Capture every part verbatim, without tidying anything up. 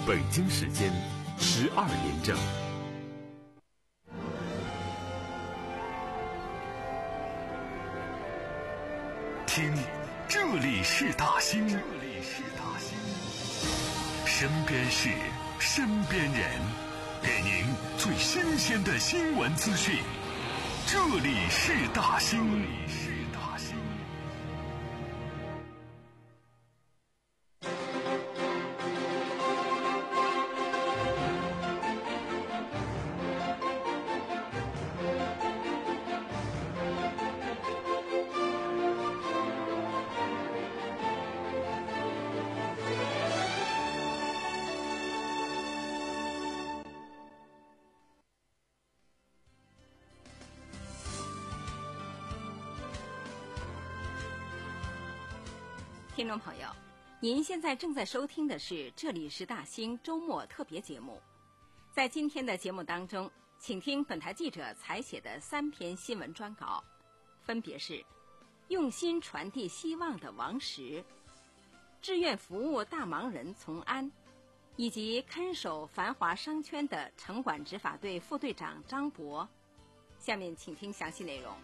北京时间十二点整。听，这里是大兴，这里是大兴，身边事，身边人，给您最新鲜的新闻资讯。这里是大兴，这里是大兴。 听众朋友，您现在正在收听的是这里是大兴周末特别节目。在今天的节目当中，请听本台记者采写的三篇新闻专稿，分别是用心传递希望的王石、志愿服务大忙人从安，以及看守繁华商圈的城管执法队副队长张博。下面请听详细内容。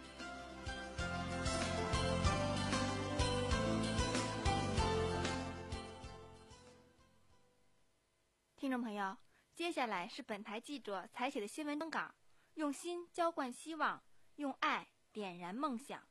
听众朋友，接下来是本台记者采写的新闻专稿，用心浇灌希望，用爱点燃梦想。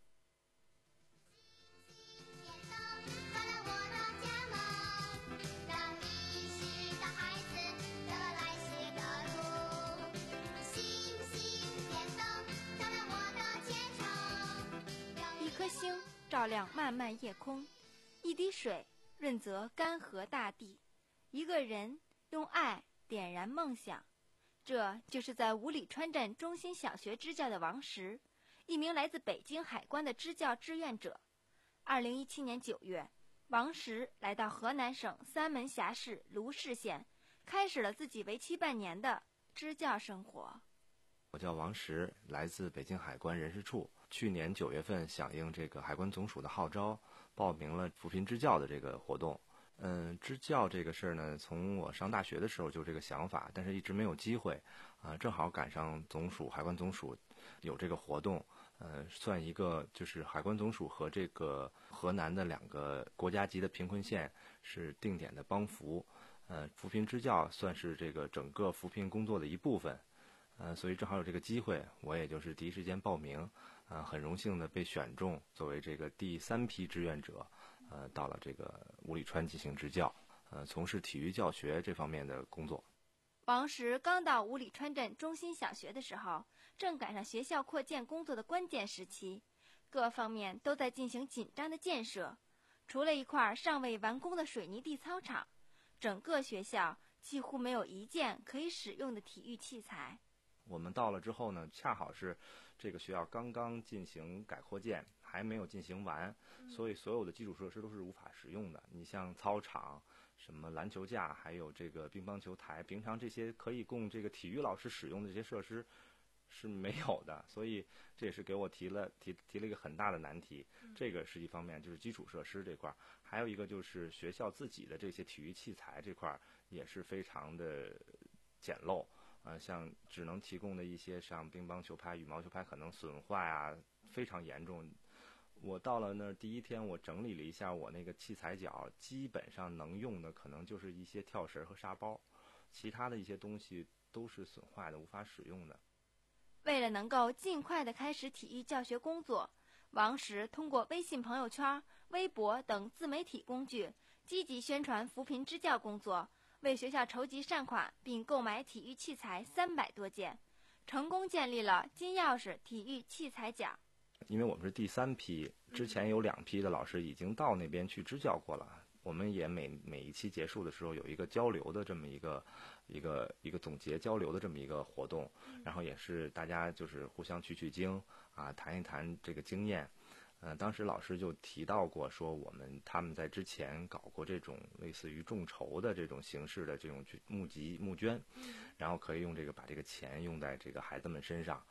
一颗星照亮漫漫夜空，一滴水润泽干涸大地，一个人用爱点燃梦想。这就是在五里川镇中心小学支教的王石，一名来自北京海关的支教志愿者。二零一七年九月，王石来到河南省三门峡市卢氏县，开始了自己为期半年的支教生活。 我叫王石，来自北京海关人事处。去年九月份响应这个海关总署的号召，报名了扶贫支教的这个活动。嗯，支教这个事儿呢，从我上大学的时候就这个想法，但是一直没有机会啊。正好赶上总署海关总署有这个活动，呃，算一个就是海关总署和这个河南的两个国家级的贫困县是定点的帮扶，呃，扶贫支教算是这个整个扶贫工作的一部分。呃，所以正好有这个机会，我也就是第一时间报名，呃，很荣幸的被选中，作为这个第三批志愿者，呃，到了这个五里川进行支教，呃，从事体育教学这方面的工作。 王石刚到五里川镇中心小学的时候，正赶上学校扩建工作的关键时期，各方面都在进行紧张的建设。除了一块尚未完工的水泥地操场，整个学校几乎没有一件可以使用的体育器材。 我们到了之后呢，恰好是这个学校刚刚进行改扩建，还没有进行完，所以所有的基础设施都是无法使用的。你像操场、什么篮球架，还有这个乒乓球台，平常这些可以供这个体育老师使用的这些设施是没有的，所以这也是给我提了提提了一个很大的难题。这个是一方面，就是基础设施这块，还有一个就是学校自己的这些体育器材这块也是非常的简陋。呃，像只能提供的一些像乒乓球拍、羽毛球拍可能损坏啊，非常严重。我到了那儿第一天，我整理了一下我那个器材角，基本上能用的可能就是一些跳绳和沙包，其他的一些东西都是损坏的，无法使用的。 为了能够尽快地开始体育教学工作，王石通过微信朋友圈、微博等自媒体工具，积极宣传扶贫支教工作，为学校筹集善款，并购买体育器材三百多件，成功建立了金钥匙体育器材奖。 因为我们是第三批，之前有两批的老师已经到那边去支教过了。我们也每每一期结束的时候有一个交流的这么一个一个一个总结交流的这么一个活动，然后也是大家就是互相取取经啊，谈一谈这个经验。呃，当时老师就提到过，说我们他们在之前搞过这种类似于众筹的这种形式的这种募集募捐，然后可以用这个把这个钱用在这个孩子们身上。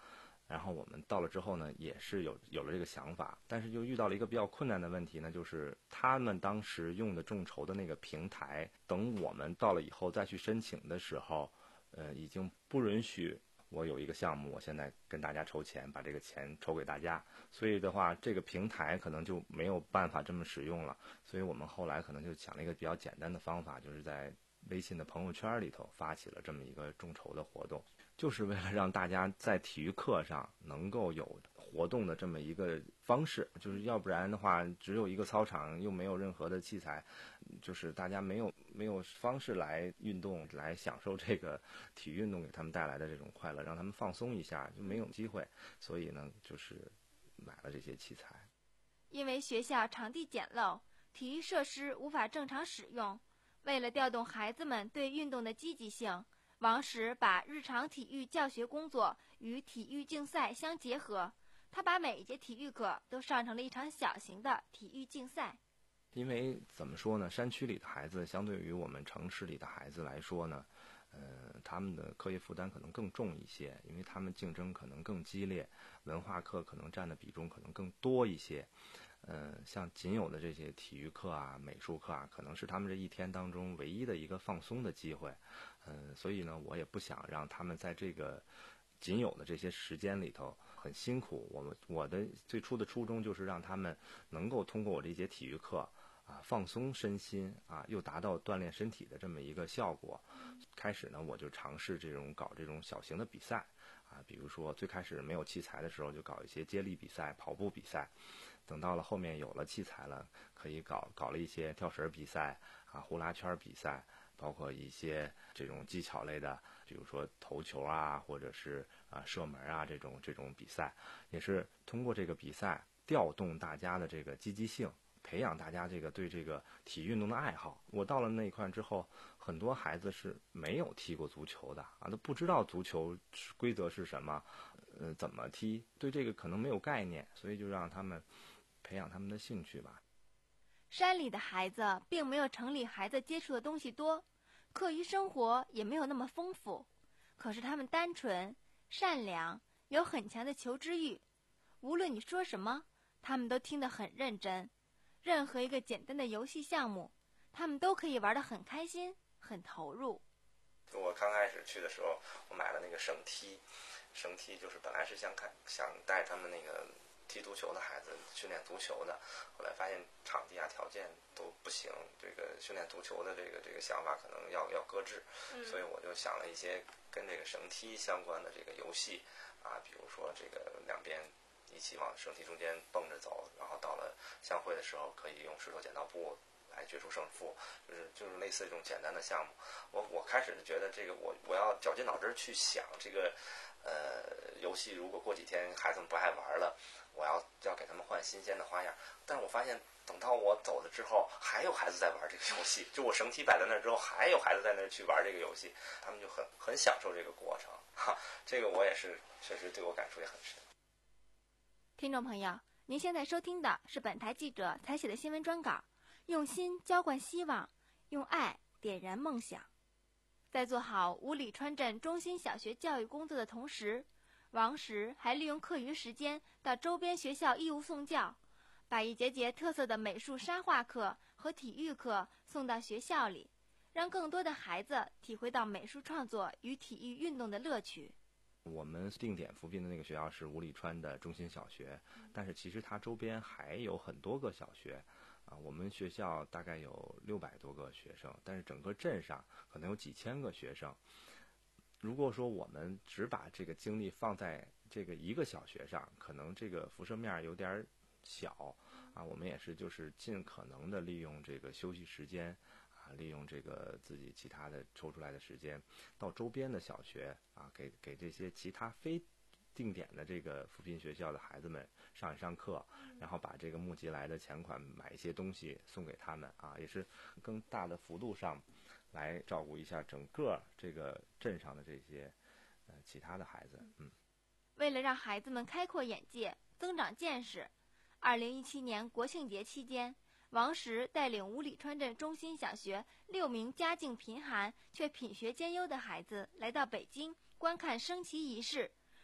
然后我们到了之后呢，也是有有了这个想法，但是就遇到了一个比较困难的问题呢，就是他们当时用的众筹的那个平台，等我们到了以后再去申请的时候，呃，已经不允许我有一个项目，我现在跟大家筹钱，把这个钱筹给大家，所以的话，这个平台可能就没有办法这么使用了。所以我们后来可能就想了一个比较简单的方法，就是在微信的朋友圈里头发起了这么一个众筹的活动，就是为了让大家在体育课上能够有活动的这么一个方式，就是要不然的话，只有一个操场，又没有任何的器材，就是大家没有没有方式来运动，来享受这个体育运动给他们带来的这种快乐，让他们放松一下，就没有机会。所以呢，就是买了这些器材。 因为学校场地简陋，体育设施无法正常使用，为了调动孩子们对运动的积极性，王石把日常体育教学工作与体育竞赛相结合，他把每一节体育课都上成了一场小型的体育竞赛。 因为怎么说呢，山区里的孩子相对于我们城市里的孩子来说呢，呃，他们的课业负担可能更重一些，因为他们竞争可能更激烈，文化课可能占的比重可能更多一些。呃，像仅有的这些体育课啊、美术课啊，可能是他们这一天当中唯一的一个放松的机会。嗯、呃，所以呢，我也不想让他们在这个仅有的这些时间里头很辛苦。我们我的最初的初衷就是让他们能够通过我这节体育课啊，放松身心啊，又达到锻炼身体的这么一个效果。开始呢，我就尝试这种搞这种小型的比赛啊，比如说最开始没有器材的时候，就搞一些接力比赛、跑步比赛。等到了后面有了器材了，可以搞搞了一些跳绳比赛啊、呼啦圈比赛，包括一些这种技巧类的，比如说投球啊，或者是啊射门啊这种这种比赛，也是通过这个比赛调动大家的这个积极性，培养大家这个对这个体育运动的爱好。我到了那一块之后，很多孩子是没有踢过足球的啊，都不知道足球规则是什么，呃，怎么踢，对这个可能没有概念，所以就让他们培养他们的兴趣吧。 山里的孩子并没有城里孩子接触的东西多，课余生活也没有那么丰富，可是他们单纯、善良，有很强的求知欲。无论你说什么，他们都听得很认真。任何一个简单的游戏项目，他们都可以玩得很开心、很投入。 我刚开始去的时候，我买了那个绳梯，绳梯就是本来是想看想带他们那个踢足球的孩子训练足球的，后来发现场地啊条件都不行，这个训练足球的这个这个想法可能要要搁置，嗯、所以我就想了一些跟这个绳梯相关的这个游戏啊，比如说这个两边一起往绳梯中间蹦着走，然后到了相会的时候可以用石头剪刀布来决出胜负，就是就是类似这种简单的项目。我我开始觉得这个我我要绞尽脑汁去想这个呃游戏，如果过几天孩子们不爱玩了，我要要给他们换新鲜的花样。但是我发现等到我走了之后，还有孩子在玩这个游戏，就我绳梯摆在那之后，还有孩子在那去玩这个游戏，他们就很很享受这个过程。哈，这个我也是确实对我感触也很深。 听众朋友，您现在收听的是本台记者采写的新闻专稿，用心浇灌希望，用爱点燃梦想。在做好五里川镇中心小学教育工作的同时，王石还利用课余时间到周边学校义务送教，把一节节特色的美术沙画课和体育课送到学校里，让更多的孩子体会到美术创作与体育运动的乐趣。 我们定点扶贫的那个学校是五里川的中心小学，但是其实它周边还有很多个小学啊。我们学校大概有六百多个学生，但是整个镇上可能有几千个学生。如果说我们只把这个精力放在这个一个小学上，可能这个辐射面有点小啊。我们也是就是尽可能的利用这个休息时间啊，利用这个自己其他的抽出来的时间，到周边的小学啊，给给这些其他非定点的这个扶贫学校的孩子们上一上课，然后把这个募集来的钱款买一些东西送给他们啊，也是更大的幅度上来照顾一下整个这个镇上的这些呃其他的孩子。嗯， 为了让孩子们开阔眼界、增长见识，二零一七年国庆节期间，王石带领五里川镇中心小学六名家境贫寒却品学兼优的孩子来到北京观看升旗仪式，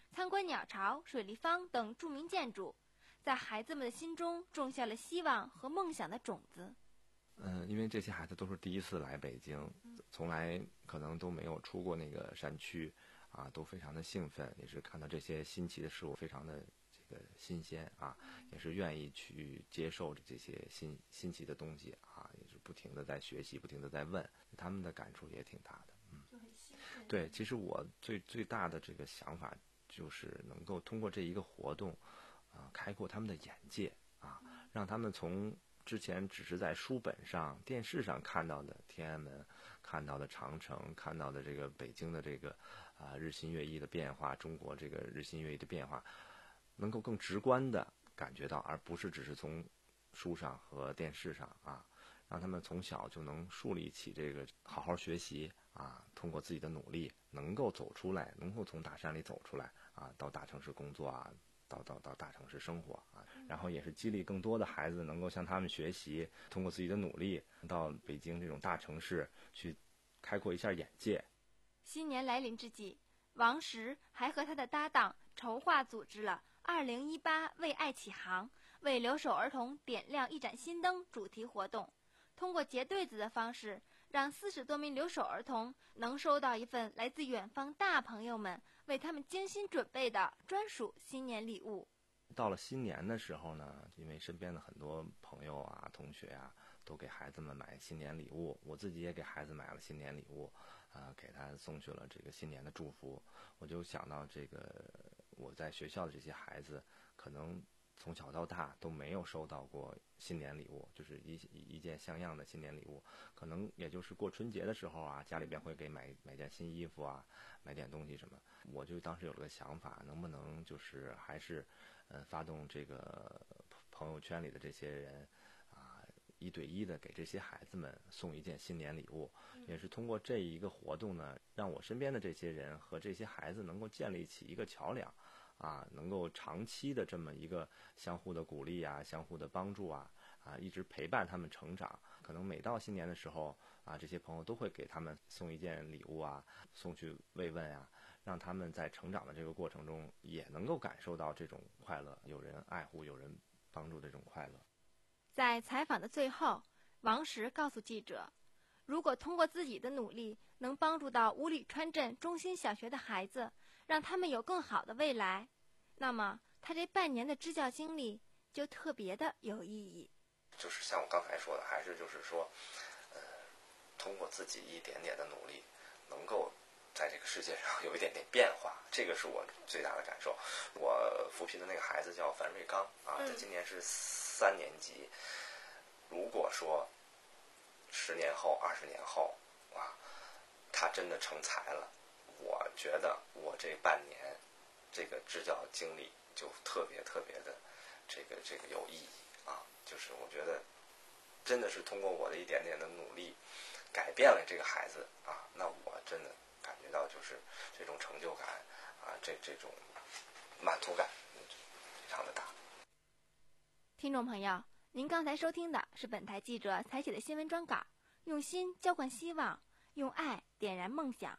参观鸟巢、水立方等著名建筑，在孩子们的心中种下了希望和梦想的种子。 嗯，因为这些孩子都是第一次来北京，从来可能都没有出过那个山区，啊，都非常的兴奋，也是看到这些新奇的事物，非常的这个新鲜啊，也是愿意去接受这些新新奇的东西啊，也是不停的在学习，不停的在问，他们的感触也挺大的。嗯，对，其实我最最大的这个想法就是能够通过这一个活动，啊，开阔他们的眼界啊，让他们从之前只是在书本上、电视上看到的天安门、看到的长城、看到的这个北京的这个啊、日新月异的变化，中国这个日新月异的变化，能够更直观的感觉到，而不是只是从书上和电视上啊，让他们从小就能树立起这个好好学习啊，通过自己的努力能够走出来，能够从大山里走出来啊，到大城市工作啊。到到到大城市生活啊，然后也是激励更多的孩子能够向他们学习，通过自己的努力到北京这种大城市去开阔一下眼界。 新年来临之际，王石还和他的搭档筹划组织了二零一八为爱启航，为留守儿童点亮一盏新灯主题活动，通过结对子的方式，让四十多名留守儿童能收到一份来自远方大朋友们为他们精心准备的专属新年礼物。 到了新年的时候呢，因为身边的很多朋友啊、同学啊，都给孩子们买新年礼物，我自己也给孩子买了新年礼物，啊、呃，给他送去了这个新年的祝福。我就想到这个我在学校的这些孩子，可能从小到大都没有收到过新年礼物，就是一一件像样的新年礼物，可能也就是过春节的时候啊，家里边会给买买件新衣服啊，买点东西什么。我就当时有了个想法，能不能就是还是，呃，发动这个朋友圈里的这些人啊，一对一的给这些孩子们送一件新年礼物，也是通过这一个活动呢，让我身边的这些人和这些孩子能够建立起一个桥梁。啊，能够长期的这么一个相互的鼓励啊，相互的帮助啊，啊，一直陪伴他们成长。可能每到新年的时候啊，这些朋友都会给他们送一件礼物啊，送去慰问啊，让他们在成长的这个过程中也能够感受到这种快乐，有人爱护，有人帮助的这种快乐。 在采访的最后，王石告诉记者，如果通过自己的努力能帮助到五里川镇中心小学的孩子，让他们有更好的未来，那么他这半年的支教经历就特别的有意义。 就是像我刚才说的，还是就是说，呃，通过自己一点点的努力，能够在这个世界上有一点点变化，这个是我最大的感受。我扶贫的那个孩子叫樊瑞刚啊，他今年是三年级。如果说十年后、二十年后啊，他真的成才了，我觉得我这半年这个支教经历就特别特别的这个这个有意义啊！就是我觉得真的是通过我的一点点的努力，改变了这个孩子啊，那我真的感觉到就是这种成就感啊，这这种满足感非常的大。 听众朋友，您刚才收听的是本台记者采写的新闻专稿，用心浇灌希望，用爱点燃梦想。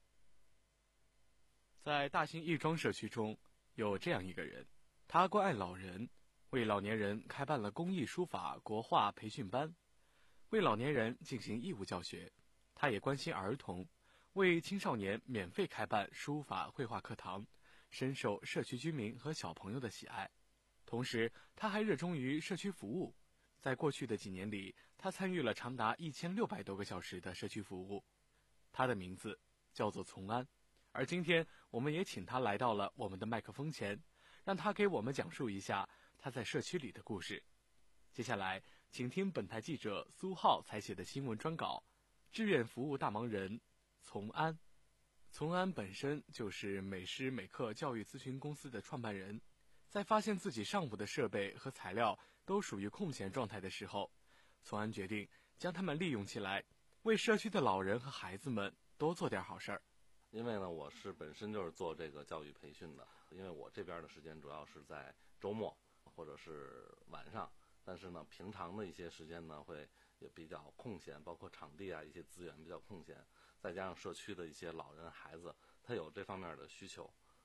在大兴亦庄社区中，有这样一个人，他关爱老人，为老年人开办了公益书法国画培训班，为老年人进行义务教学。他也关心儿童，为青少年免费开办书法绘画课堂，深受社区居民和小朋友的喜爱。同时，他还热衷于社区服务。在过去的几年里，他参与了长达一千六百多个小时的社区服务。他的名字叫做从安。而今天，我们也请他来到了我们的麦克风前，让他给我们讲述一下他在社区里的故事。接下来，请听本台记者苏浩采写的新闻专稿《志愿服务大忙人从安》。从安本身就是美诗美课教育咨询公司的创办人，在发现自己上午的设备和材料都属于空闲状态的时候，从安决定将它们利用起来，为社区的老人和孩子们多做点好事儿。 因为呢，我是本身就是做这个教育培训的，因为我这边的时间主要是在周末或者是晚上，但是呢，平常的一些时间呢，会也比较空闲，包括场地啊一些资源比较空闲，再加上社区的一些老人孩子，他有这方面的需求，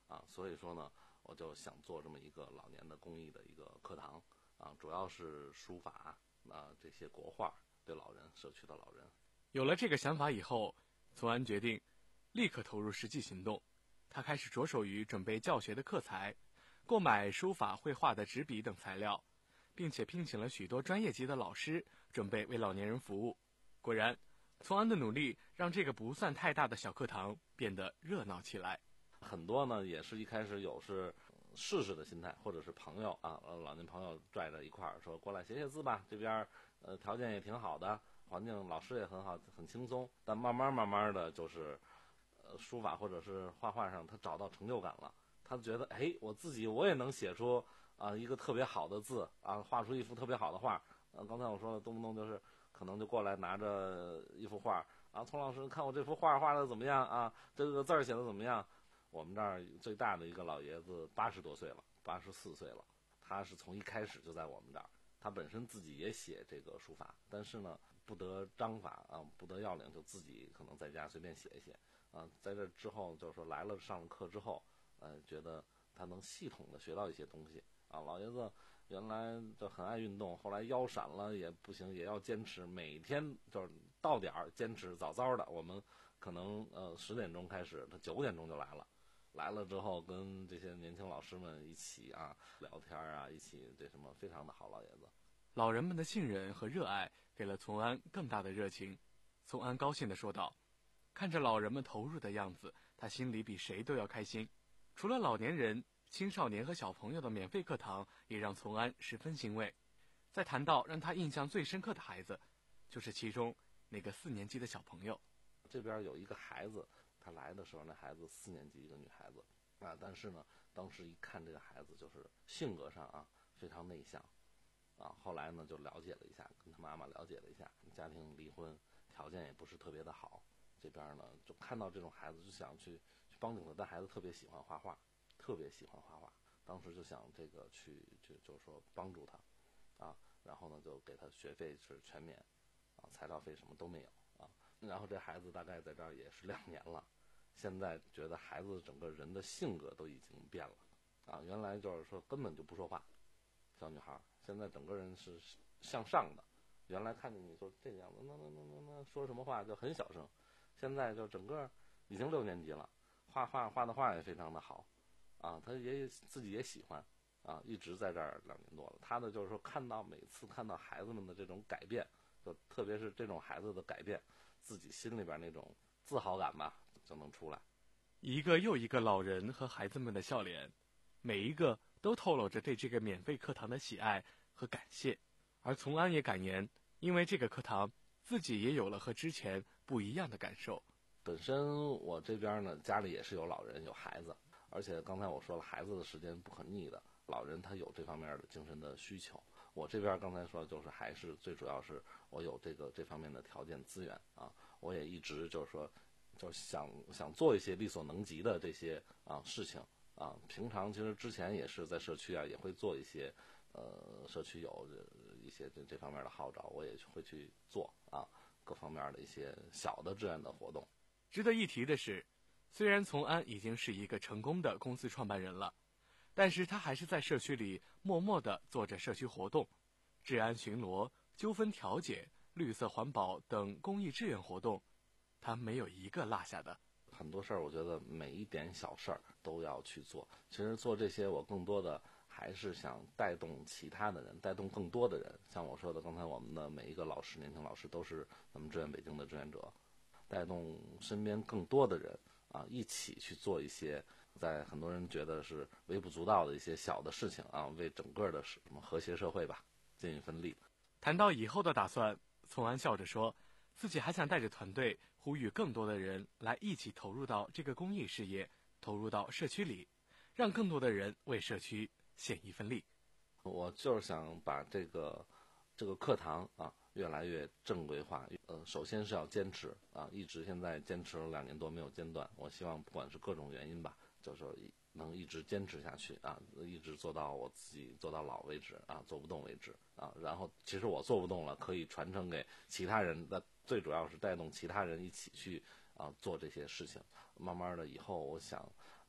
啊，所以说呢，我就想做这么一个老年的公益的一个课堂啊，主要是书法啊这些国画对老人社区的老人。 有了这个想法以后，从安决定立刻投入实际行动。他开始着手于准备教学的课材，购买书法绘画的纸笔等材料，并且聘请了许多专业级的老师，准备为老年人服务。果然，从安的努力让这个不算太大的小课堂变得热闹起来。 很多呢也是一开始有是试试的心态，或者是朋友啊，老年朋友拽着一块儿说过来写写字吧，这边呃条件也挺好的，环境老师也很好，很轻松。但慢慢慢慢的就是呃书法或者是画画上他找到成就感了，他觉得哎我自己我也能写出啊、呃、一个特别好的字啊，画出一幅特别好的画。呃刚才我说的动不动就是可能就过来拿着一幅画啊，丛老师看我这幅画画的怎么样啊，这个字儿写的怎么样。我们这儿最大的一个老爷子八十多岁了，八十四岁了，他是从一开始就在我们这儿，他本身自己也写这个书法，但是呢不得章法啊，不得要领，就自己可能在家随便写一写啊。在这之后就是说来了上了课之后，呃，觉得他能系统的学到一些东西啊。老爷子原来就很爱运动，后来腰闪了也不行，也要坚持，每天就是到点儿坚持，早早的我们可能呃十点钟开始，他九点钟就来了。来了之后跟这些年轻老师们一起啊聊天啊，一起这什么非常的好。老爷子老人们的信任和热爱给了从安更大的热情。从安高兴地说道，看着老人们投入的样子，他心里比谁都要开心。除了老年人、青少年和小朋友的免费课堂也让从安十分欣慰。再谈到让他印象最深刻的孩子，就是其中那个四年级的小朋友。 这边有一个孩子，他来的时候那孩子四年级，一个女孩子啊，但是呢当时一看这个孩子就是性格上啊非常内向啊，后来呢就了解了一下，跟他妈妈了解了一下，家庭离婚，条件也不是特别的好，这边呢就看到这种孩子就想去去帮助他，但孩子特别喜欢画画，特别喜欢画画，当时就想这个去就就是说帮助他啊，然后呢就给他学费是全免啊，材料费什么都没有啊。然后这孩子大概在这儿也是两年了，现在觉得孩子整个人的性格都已经变了啊，原来就是说根本就不说话，小女孩现在整个人是向上的，原来看见你说这个样子，那那那那那说什么话就很小声，现在就整个已经六年级了，画画画的画也非常的好啊，他也自己也喜欢啊，一直在这儿两年多了。他的就是说看到每次看到孩子们的这种改变，就特别是这种孩子的改变，自己心里边那种自豪感吧就能出来。 一个又一个老人和孩子们的笑脸，每一个都透露着对这个免费课堂的喜爱和感谢。而从安也感言，因为这个课堂，自己也有了和之前不一样的感受。 本身我这边呢，家里也是有老人有孩子，而且刚才我说了，孩子的时间不可逆的，老人他有这方面的精神的需求。我这边刚才说的就是还是最主要是我有这个这方面的条件资源啊，我也一直就是说就是想想做一些力所能及的这些啊事情啊。平常其实之前也是在社区啊也会做一些呃社区有一些这这方面的号召，我也会去做啊各方面的一些小的志愿的活动。 值得一提的是，虽然从安已经是一个成功的公司创办人了，但是他还是在社区里默默地做着社区活动，治安巡逻、纠纷调解、绿色环保等公益志愿活动，他没有一个落下的。 很多事儿我觉得每一点小事儿都要去做，其实做这些我更多的还是想带动其他的人，带动更多的人。像我说的刚才我们的每一个老师，年轻老师都是咱们志愿北京的志愿者，带动身边更多的人啊，一起去做一些在很多人觉得是微不足道的一些小的事情啊，为整个的什么和谐社会吧尽一份力。 谈到以后的打算，从安笑着说，自己还想带着团队呼吁更多的人来一起投入到这个公益事业，投入到社区里，让更多的人为社区献一份力。 我就是想把这个这个课堂啊越来越正规化。呃，首先是要坚持啊，一直现在坚持了两年多没有间断。我希望不管是各种原因吧，就是说能一直坚持下去啊，一直做到我自己做到老为止啊，做不动为止啊。然后其实我做不动了，可以传承给其他人，那最主要是带动其他人一起去啊做这些事情。慢慢的以后，我想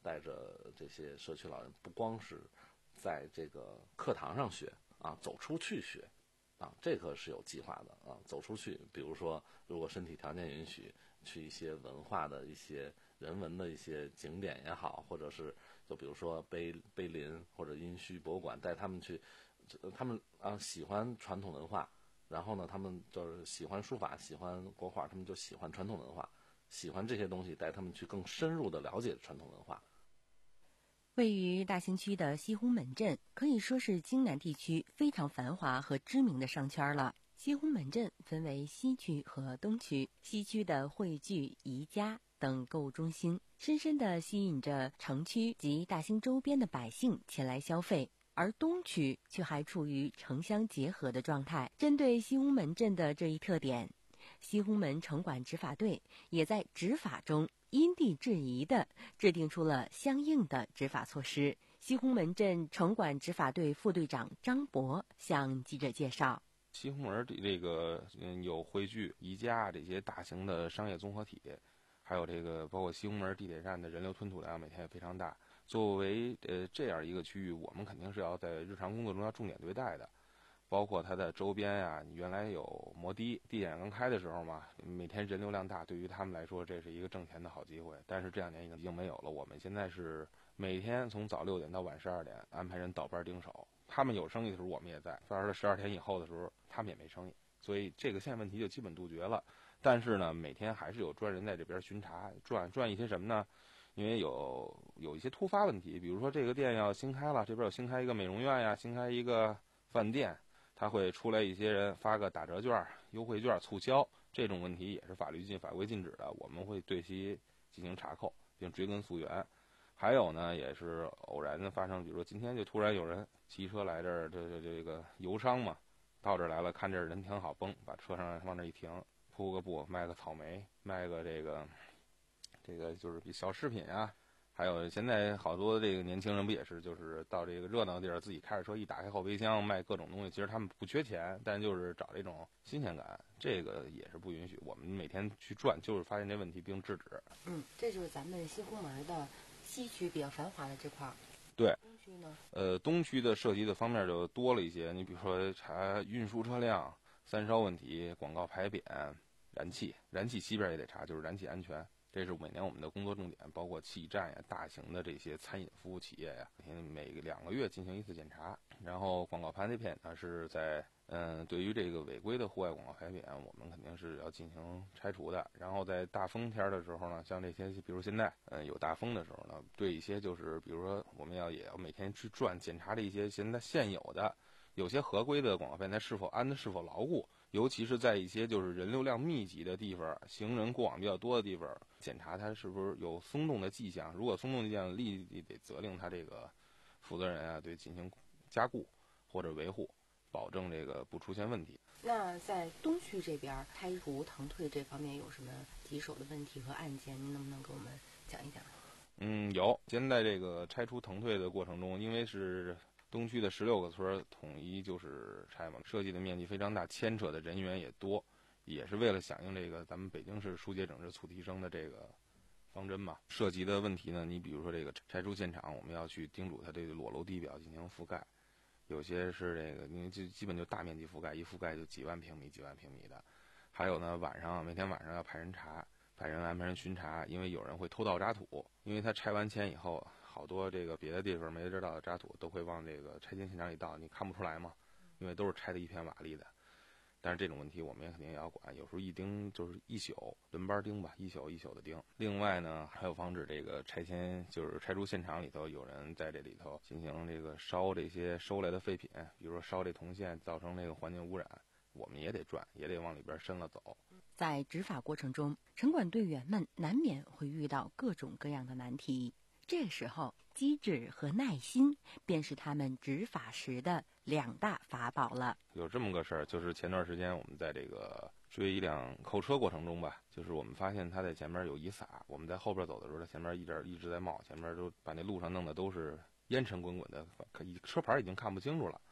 带着这些社区老人，不光是在这个课堂上学啊，走出去学啊，这个是有计划的啊，走出去，比如说如果身体条件允许，去一些文化的一些人文的一些景点也好，或者是就比如说碑碑林或者殷墟博物馆，带他们去，他们啊喜欢传统文化，然后呢，他们就是喜欢书法，喜欢国画，他们就喜欢传统文化，喜欢这些东西，带他们去更深入的了解传统文化。 位于大兴区的西红门镇可以说是京南地区非常繁华和知名的商圈了。西红门镇分为西区和东区，西区的汇聚、宜家等购物中心，深深地吸引着城区及大兴周边的百姓前来消费。而东区却还处于城乡结合的状态。针对西红门镇的这一特点，西红门城管执法队也在执法中因地制宜地制定出了相应的执法措施。西红门镇城管执法队副队长张博向记者介绍， 西红门这个嗯有汇聚、宜家这些大型的商业综合体，还有这个包括西红门地铁站的人流吞吐量每天也非常大。作为呃这样一个区域，我们肯定是要在日常工作中要重点对待的，包括它的周边呀、啊，你原来有摩的地铁刚开的时候嘛，每天人流量大，对于他们来说这是一个挣钱的好机会。但是这两年已经已经没有了。我们现在是每天从早六点到晚十二点安排人倒班盯守，他们有生意的时候我们也在，到了十二点以后的时候他们也没生意，所以这个现在问题就基本杜绝了。但是呢，每天还是有专人在这边巡查，转转一些什么呢？因为有有一些突发问题，比如说这个店要新开了，这边有新开一个美容院呀，新开一个饭店，他会出来一些人发个打折券、优惠券、促销，这种问题也是法律禁法规禁止的，我们会对其进行查扣并追根溯源。还有呢，也是偶然的发生，比如说今天就突然有人骑车来这儿，这这这个游商嘛，到这儿来了，看这儿人挺好，崩把车上往这一停，铺个布，卖个草莓，卖个这个这个就是小饰品啊。还有现在好多这个年轻人不也是，就是到这个热闹地儿自己开着车一打开后备箱卖各种东西，其实他们不缺钱，但就是找这种新鲜感，这个也是不允许。我们每天去转，就是发现这问题并制止。 嗯，这就是咱们西红门的西区比较繁华的这块儿。 对， 东区呢？ 呃，东区的涉及的方面就多了一些。你比如说查运输车辆、三烧问题、广告牌匾、燃气，燃气西边也得查，就是燃气安全。这是每年我们的工作重点，包括气站呀、大型的这些餐饮服务企业呀，每两个月进行一次检查。然后广告牌匾呢是在嗯、呃，对于这个违规的户外广告牌匾，我们肯定是要进行拆除的。然后在大风天的时候呢，像这些，比如现在嗯、呃、有大风的时候呢，对一些就是比如说我们要也要每天去转检查这一些现在现有的有些合规的广告牌，它是否安的是否牢固。尤其是在一些就是人流量密集的地方，行人过往比较多的地方，检查它是不是有松动的迹象。如果松动迹象，立即得责令他这个负责人啊，对进行加固或者维护，保证这个不出现问题。 那在东区这边拆除腾退这方面有什么棘手的问题和案件？您能不能给我们讲一讲？ 嗯，有。现在这个拆除腾退的过程中，因为是东区的十六个村统一就是拆嘛，设计的面积非常大，牵扯的人员也多，也是为了响应这个咱们北京市疏解整治促提升的这个方针嘛。涉及的问题呢，你比如说这个拆除现场，我们要去叮嘱它这个裸楼地表进行覆盖，有些是这个因为就基本就大面积覆盖，一覆盖就几万平米、几万平米的。还有呢，晚上每天晚上要派人查，派人安排人巡查，因为有人会偷盗渣土，因为他拆完迁以后。好多这个别的地方没知道的渣土都会往这个拆迁现场里倒，你看不出来嘛，因为都是拆的一片瓦砾的。但是这种问题我们也肯定也要管，有时候一盯就是一宿，轮班盯吧，一宿一宿的盯。另外呢，还有防止这个拆迁，就是拆除现场里头有人在这里头进行这个烧这些收来的废品，比如说烧这铜线，造成这个环境污染，我们也得转，也得往里边深了走。 在执法过程中，城管队员们难免会遇到各种各样的难题。这时候，机智和耐心便是他们执法时的两大法宝了。 有这么个事儿，就是前段时间我们在这个追一辆扣车过程中吧，就是我们发现他在前面有遗撒，我们在后边走的时候，他前面一直一直在冒，前面都把那路上弄的都是烟尘滚滚的，车牌已经看不清楚了。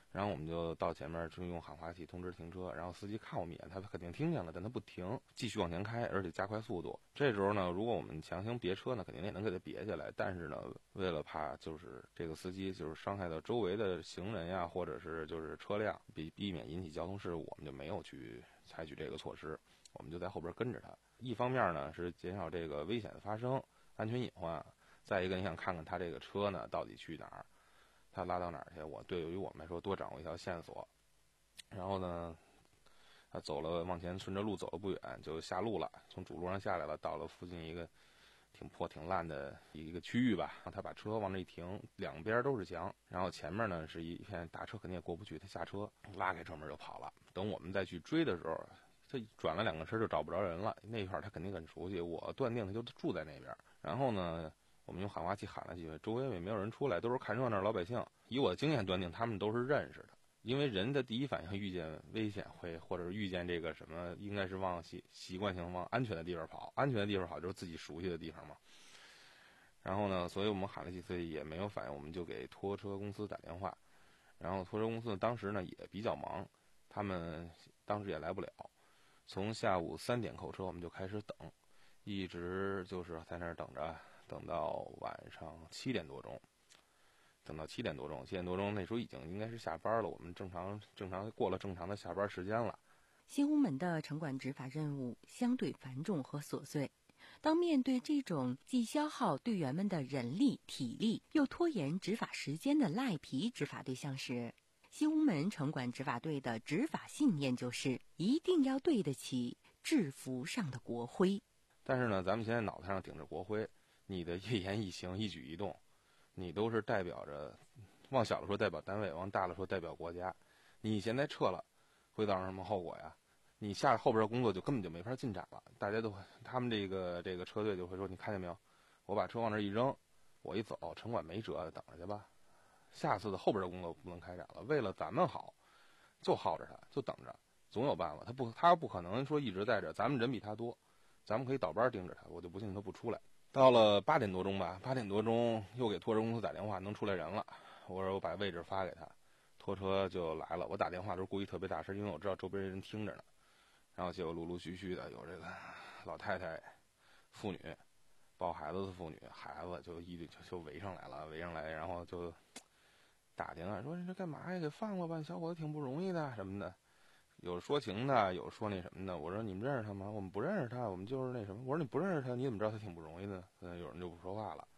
然后我们就到前面就用喊话器通知停车，然后司机看我们一眼，他肯定听见了，但他不停，继续往前开，而且加快速度。这时候呢，如果我们强行别车呢，肯定也能给他别下来，但是呢，为了怕就是这个司机就是伤害到周围的行人呀，或者是就是车辆，避避免引起交通事故，我们就没有去采取这个措施，我们就在后边跟着他。一方面呢是减少这个危险的发生，安全隐患；再一个，你想看看他这个车呢到底去哪儿。他拉到哪儿去？我对于我们来说多掌握一条线索。然后呢，他走了，往前顺着路走了不远，就下路了，从主路上下来了，到了附近一个挺破挺烂的一个区域吧。他把车往这一停，两边都是墙，然后前面呢是一片大车，肯定也过不去，他下车拉开车门就跑了。等我们再去追的时候，他转了两个身就找不着人了。那块儿他肯定很熟悉，我断定他就住在那边。然后呢，我们用喊话器喊了几句，周围也没有人出来，都是看热闹老百姓。以我的经验断定，他们都是认识的，因为人的第一反应遇见危险会，或者遇见这个什么，应该是往习习惯性往安全的地方跑，安全的地方跑就是自己熟悉的地方嘛。然后呢，所以我们喊了几次也没有反应，我们就给拖车公司打电话。然后拖车公司当时呢也比较忙，他们当时也来不了。从下午三点扣车，我们就开始等，一直就是在那儿等着。等到晚上七点多钟，等到七点多钟，七点多钟那时候已经应该是下班了，我们正常正常过了正常的下班时间了。 新屋门的城管执法任务相对繁重和琐碎，当面对这种既消耗队员们的人力体力，又拖延执法时间的赖皮执法对象时，新屋门城管执法队的执法信念就是一定要对得起制服上的国徽。 但是呢，咱们现在脑袋上顶着国徽，你的一言一行一举一动，你都是代表着，往小了说代表单位，往大了说代表国家。你现在撤了，会造成什么后果呀？你下后边的工作就根本就没法进展了。大家都会，他们这个这个车队就会说，你看见没有？我把车往这一扔，我一走，城管没辙，等着去吧。下次的后边的工作不能开展了。为了咱们好，就耗着他，就等着，总有办法。他不，他不可能说一直在这，咱们人比他多，咱们可以倒班盯着他，我就不信他不出来。到了八点多钟吧，八点多钟又给拖车公司打电话，能出来人了。我说我把位置发给他，拖车就来了。我打电话都是故意特别大声，因为我知道周边人听着呢。然后结果陆陆续续的有这个老太太、妇女、抱孩子的妇女、孩子就一就就围上来了，围上来，然后就打听啊，说你这干嘛呀？给放了吧，小伙子挺不容易的什么的。有说情的，有说那什么的。我说你们认识他吗？我们不认识他，我们就是那什么。我说你不认识他，你怎么知道他挺不容易的？嗯，有人就不说话了。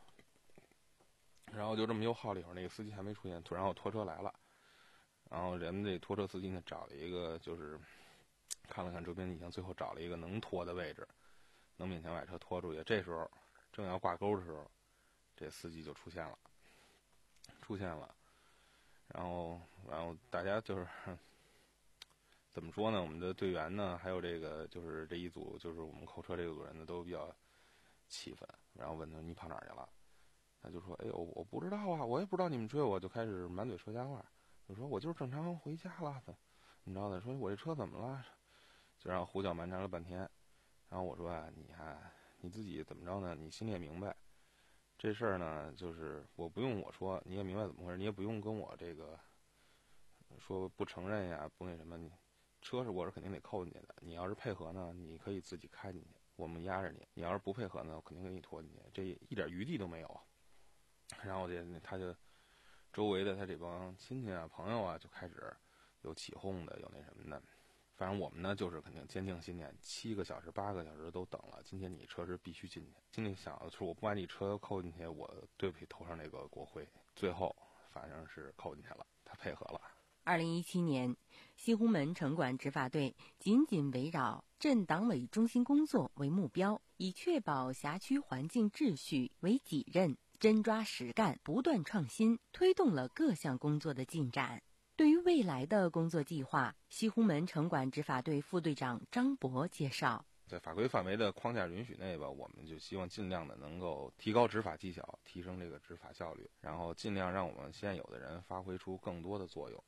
然后就这么又耗了一会儿，那个司机还没出现，突然我拖车来了，然后人们这拖车司机呢找了一个，就是看了看周边地形，最后找了一个能拖的位置，能勉强把车拖出去。这时候正要挂钩的时候，这司机就出现了，出现了，然后然后大家就是。怎么说呢？我们的队员呢，还有这个就是这一组，就是我们扣车这个组人呢，都比较气愤。然后问他你跑哪儿去了？他就说：“哎呦，我不知道啊，我也不知道你们追我。”就开始满嘴说瞎话，就说我就是正常回家了。你知道的，说我这车怎么了？就让胡搅蛮缠了半天。然后我说啊，你看你自己怎么着呢？你心里也明白，这事儿呢，就是我不用我说，你也明白怎么回事，你也不用跟我这个说不承认呀，不那什么你。车是我是肯定得扣进去的，你要是配合呢，你可以自己开进去，我们压着你；你要是不配合呢，我肯定给你拖进去，这一点余地都没有。然后这他就周围的他这帮亲戚啊、朋友啊，就开始有起哄的，有那什么的。反正我们呢，就是肯定坚定信念，七个小时、八个小时都等了，今天你车是必须进去。心里想的是，我不把你车扣进去，我对不起头上那个国徽。最后反正是扣进去了，他配合了。 二零一七年，西湖门城管执法队紧紧围绕镇党委中心工作为目标，以确保辖区环境秩序为己任，真抓实干，不断创新，推动了各项工作的进展。对于未来的工作计划，西湖门城管执法队副队长张博介绍。 在法规范围的框架允许内吧，我们就希望尽量的能够提高执法技巧，提升这个执法效率，然后尽量让我们现有的人发挥出更多的作用。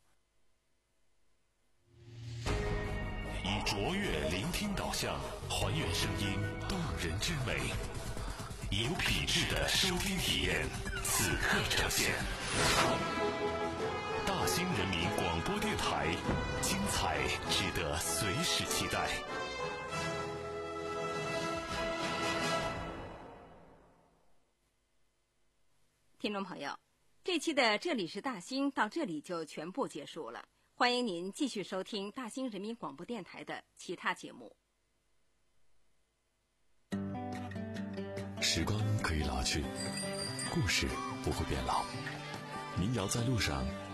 以卓越聆听导向，还原声音动人之美，有品质的收听体验，此刻呈现。大兴人民广播电台，精彩值得随时期待。 听众朋友，这期的这里是大兴到这里就全部结束了，欢迎您继续收听大兴人民广播电台的其他节目。 时光可以老去，故事不会变老。民谣在路上，